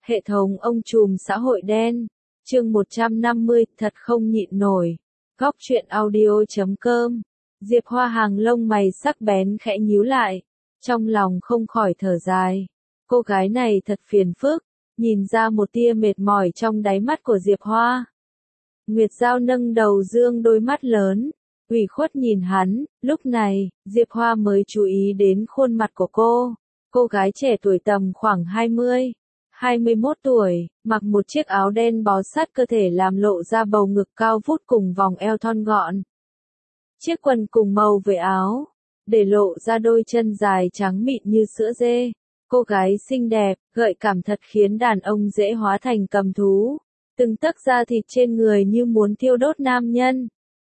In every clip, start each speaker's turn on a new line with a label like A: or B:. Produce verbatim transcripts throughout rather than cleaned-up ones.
A: Hệ thống ông trùm xã hội đen. Chương một trăm năm mươi, thật không nhịn nổi. Góc truyện audio chấm com. Diệp Hoa hàng lông mày sắc bén khẽ nhíu lại, trong lòng không khỏi thở dài. Cô gái này thật phiền phức, nhìn ra một tia mệt mỏi trong đáy mắt của Diệp Hoa. Nguyệt Giao nâng đầu dương đôi mắt lớn, ủy khuất nhìn hắn, lúc này, Diệp Hoa mới chú ý đến khuôn mặt của cô. Cô gái trẻ tuổi tầm khoảng hai mươi, hai mươi mốt tuổi, mặc một chiếc áo đen bó sát cơ thể làm lộ ra bầu ngực cao vút cùng vòng eo thon gọn. Chiếc quần cùng màu với áo, để lộ ra đôi chân dài trắng mịn như sữa dê. Cô gái xinh đẹp, gợi cảm thật khiến đàn ông dễ hóa thành cầm thú. Từng tấc da thịt trên người như muốn thiêu đốt nam nhân.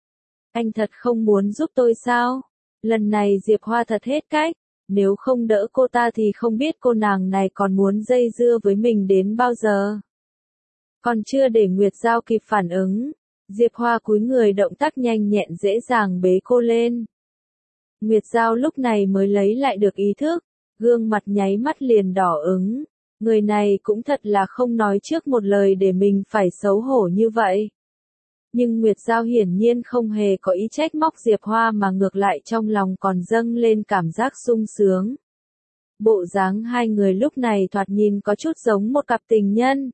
A: Anh thật không muốn giúp tôi sao? Lần này Diệp Hoa thật hết cách. Nếu không đỡ cô ta thì không biết cô nàng này còn muốn dây dưa với mình đến bao giờ. Còn chưa để Nguyệt Giao kịp phản ứng, Diệp Hoa cúi người động tác nhanh nhẹn dễ dàng bế cô lên. Nguyệt Giao lúc này mới lấy lại được ý thức, gương mặt nháy mắt liền đỏ ửng. Người này cũng thật là không nói trước một lời để mình phải xấu hổ như vậy. Nhưng Nguyệt Giao hiển nhiên không hề có ý trách móc Diệp Hoa mà ngược lại trong lòng còn dâng lên cảm giác sung sướng. Bộ dáng hai người lúc này thoạt nhìn có chút giống một cặp tình nhân.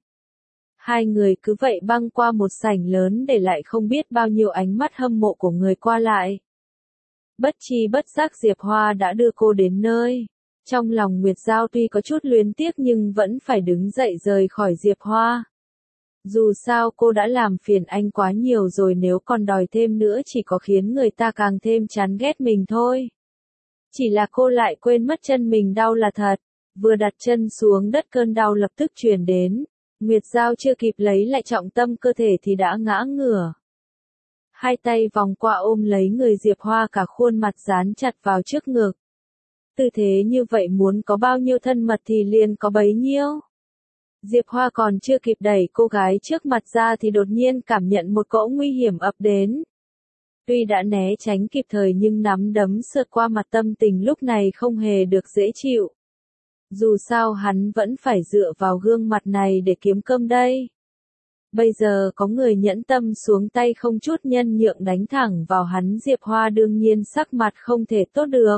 A: Hai người cứ vậy băng qua một sảnh lớn để lại không biết bao nhiêu ánh mắt hâm mộ của người qua lại. Bất chi bất giác Diệp Hoa đã đưa cô đến nơi. Trong lòng Nguyệt Giao tuy có chút luyến tiếc nhưng vẫn phải đứng dậy rời khỏi Diệp Hoa. Dù sao cô đã làm phiền anh quá nhiều rồi, nếu còn đòi thêm nữa chỉ có khiến người ta càng thêm chán ghét mình thôi. Chỉ là cô lại quên mất chân mình đau là thật. Vừa đặt chân xuống đất cơn đau lập tức truyền đến. Nguyệt Giao chưa kịp lấy lại trọng tâm cơ thể thì đã ngã ngửa. Hai tay vòng qua ôm lấy người Diệp Hoa, cả khuôn mặt dán chặt vào trước ngực. Tư thế như vậy muốn có bao nhiêu thân mật thì liền có bấy nhiêu. Diệp Hoa còn chưa kịp đẩy cô gái trước mặt ra thì đột nhiên cảm nhận một cỗ nguy hiểm ập đến. Tuy đã né tránh kịp thời nhưng nắm đấm sượt qua mặt, tâm tình lúc này không hề được dễ chịu. Dù sao hắn vẫn phải dựa vào gương mặt này để kiếm cơm đây. Bây giờ có người nhẫn tâm xuống tay không chút nhân nhượng đánh thẳng vào hắn, Diệp Hoa đương nhiên sắc mặt không thể tốt được.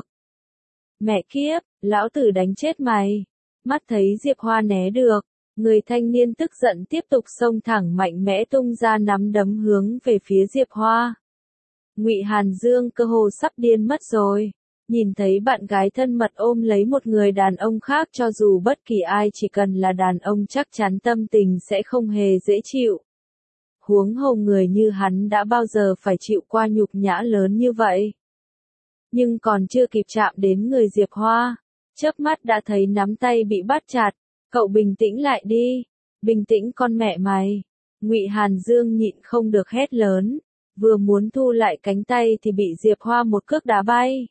A: Mẹ kiếp, lão tử đánh chết mày. Mắt thấy Diệp Hoa né được, người thanh niên tức giận tiếp tục xông thẳng mạnh mẽ tung ra nắm đấm hướng về phía Diệp Hoa. Ngụy Hàn Dương cơ hồ sắp điên mất rồi. Nhìn thấy bạn gái thân mật ôm lấy một người đàn ông khác, cho dù bất kỳ ai chỉ cần là đàn ông chắc chắn tâm tình sẽ không hề dễ chịu. Huống hồ người như hắn đã bao giờ phải chịu qua nhục nhã lớn như vậy. Nhưng còn chưa kịp chạm đến người Diệp Hoa, chớp mắt đã thấy nắm tay bị bắt chặt. Cậu bình tĩnh lại đi. Bình tĩnh con mẹ mày. Ngụy Hàn Dương nhịn không được hét lớn. Vừa muốn thu lại cánh tay thì bị Diệp Hoa một cước đá bay.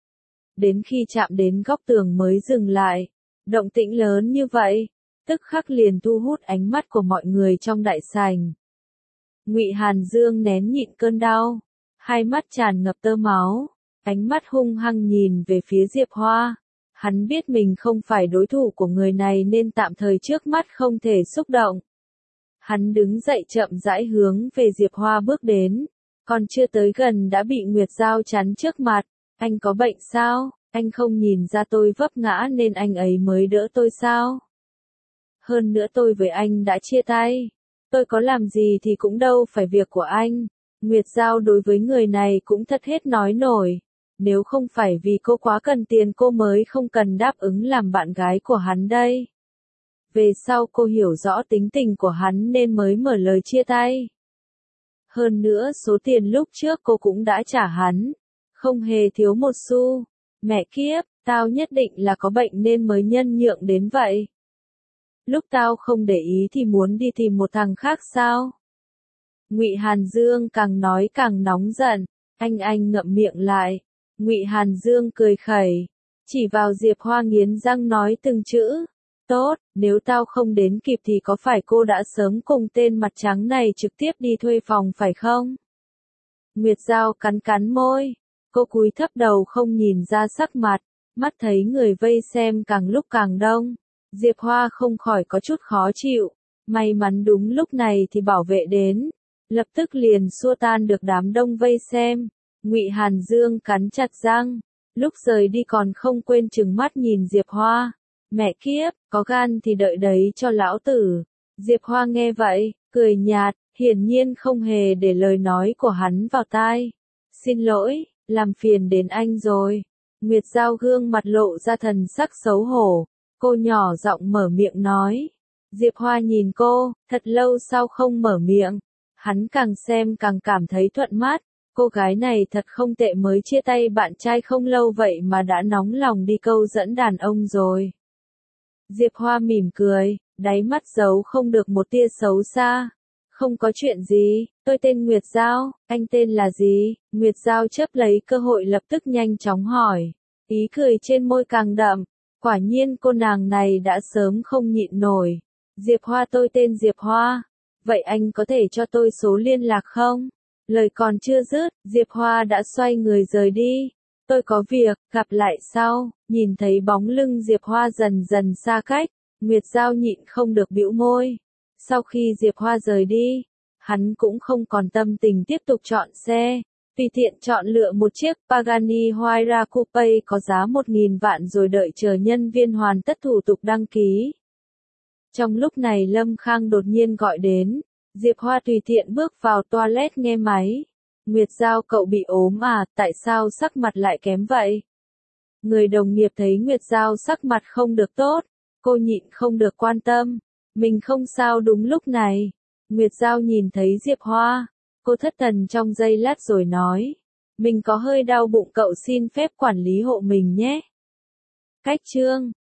A: Đến khi chạm đến góc tường mới dừng lại. Động tĩnh lớn như vậy, tức khắc liền thu hút ánh mắt của mọi người trong đại sảnh. Ngụy Hàn Dương nén nhịn cơn đau, hai mắt tràn ngập tơ máu, ánh mắt hung hăng nhìn về phía Diệp Hoa. Hắn biết mình không phải đối thủ của người này nên tạm thời trước mắt không thể xúc động. Hắn đứng dậy chậm rãi hướng về Diệp Hoa bước đến, còn chưa tới gần đã bị Nguyệt Giao chắn trước mặt. Anh có bệnh sao? Anh không nhìn ra tôi vấp ngã nên anh ấy mới đỡ tôi sao? Hơn nữa tôi với anh đã chia tay. Tôi có làm gì thì cũng đâu phải việc của anh. Nguyệt Giao đối với người này cũng thật hết nói nổi. Nếu không phải vì cô quá cần tiền cô mới không cần đáp ứng làm bạn gái của hắn đây. Về sau cô hiểu rõ tính tình của hắn nên mới mở lời chia tay. Hơn nữa số tiền lúc trước cô cũng đã trả hắn. Không hề thiếu một xu. Mẹ kiếp, tao nhất định là có bệnh nên mới nhân nhượng đến vậy. Lúc tao không để ý thì muốn đi tìm một thằng khác sao? Ngụy Hàn Dương càng nói càng nóng giận. Anh anh ngậm miệng lại. Ngụy Hàn Dương cười khẩy, chỉ vào Diệp Hoa nghiến răng nói từng chữ. Tốt, nếu tao không đến kịp thì có phải cô đã sớm cùng tên mặt trắng này trực tiếp đi thuê phòng phải không? Nguyệt Giao cắn cắn môi. Cô cúi thấp đầu không nhìn ra sắc mặt, mắt thấy người vây xem càng lúc càng đông. Diệp Hoa không khỏi có chút khó chịu, may mắn đúng lúc này thì bảo vệ đến, lập tức liền xua tan được đám đông vây xem. Ngụy Hàn Dương cắn chặt răng, lúc rời đi còn không quên trừng mắt nhìn Diệp Hoa. Mẹ kiếp, có gan thì đợi đấy cho lão tử. Diệp Hoa nghe vậy, cười nhạt, hiển nhiên không hề để lời nói của hắn vào tai. Xin lỗi, làm phiền đến anh rồi. Nguyệt Giao gương mặt lộ ra thần sắc xấu hổ, cô nhỏ giọng mở miệng nói. Diệp Hoa nhìn cô, thật lâu sau không mở miệng. Hắn càng xem càng cảm thấy thuận mắt. Cô gái này thật không tệ, mới chia tay bạn trai không lâu vậy mà đã nóng lòng đi câu dẫn đàn ông rồi. Diệp Hoa mỉm cười, đáy mắt giấu không được một tia xấu xa. Không có chuyện gì, tôi tên Nguyệt Giao, anh tên là gì? Nguyệt Giao chớp lấy cơ hội lập tức nhanh chóng hỏi. Ý cười trên môi càng đậm, quả nhiên cô nàng này đã sớm không nhịn nổi. Diệp Hoa, tôi tên Diệp Hoa. Vậy anh có thể cho tôi số liên lạc không? Lời còn chưa dứt, Diệp Hoa đã xoay người rời đi. Tôi có việc, gặp lại sau. Nhìn thấy bóng lưng Diệp Hoa dần dần xa cách, Nguyệt Giao nhịn không được bĩu môi. Sau khi Diệp Hoa rời đi, hắn cũng không còn tâm tình tiếp tục chọn xe. Tùy tiện chọn lựa một chiếc Pagani Huayra Coupe có giá một nghìn vạn rồi đợi chờ nhân viên hoàn tất thủ tục đăng ký. Trong lúc này Lâm Khang đột nhiên gọi đến. Diệp Hoa tùy tiện bước vào toilet nghe máy. Nguyệt Giao, cậu bị ốm à, tại sao sắc mặt lại kém vậy? Người đồng nghiệp thấy Nguyệt Giao sắc mặt không được tốt, cô nhịn không được quan tâm. Mình không sao. Đúng lúc này, Nguyệt Giao nhìn thấy Diệp Hoa, cô thất thần trong giây lát rồi nói. Mình có hơi đau bụng, cậu xin phép quản lý hộ mình nhé. Cách chương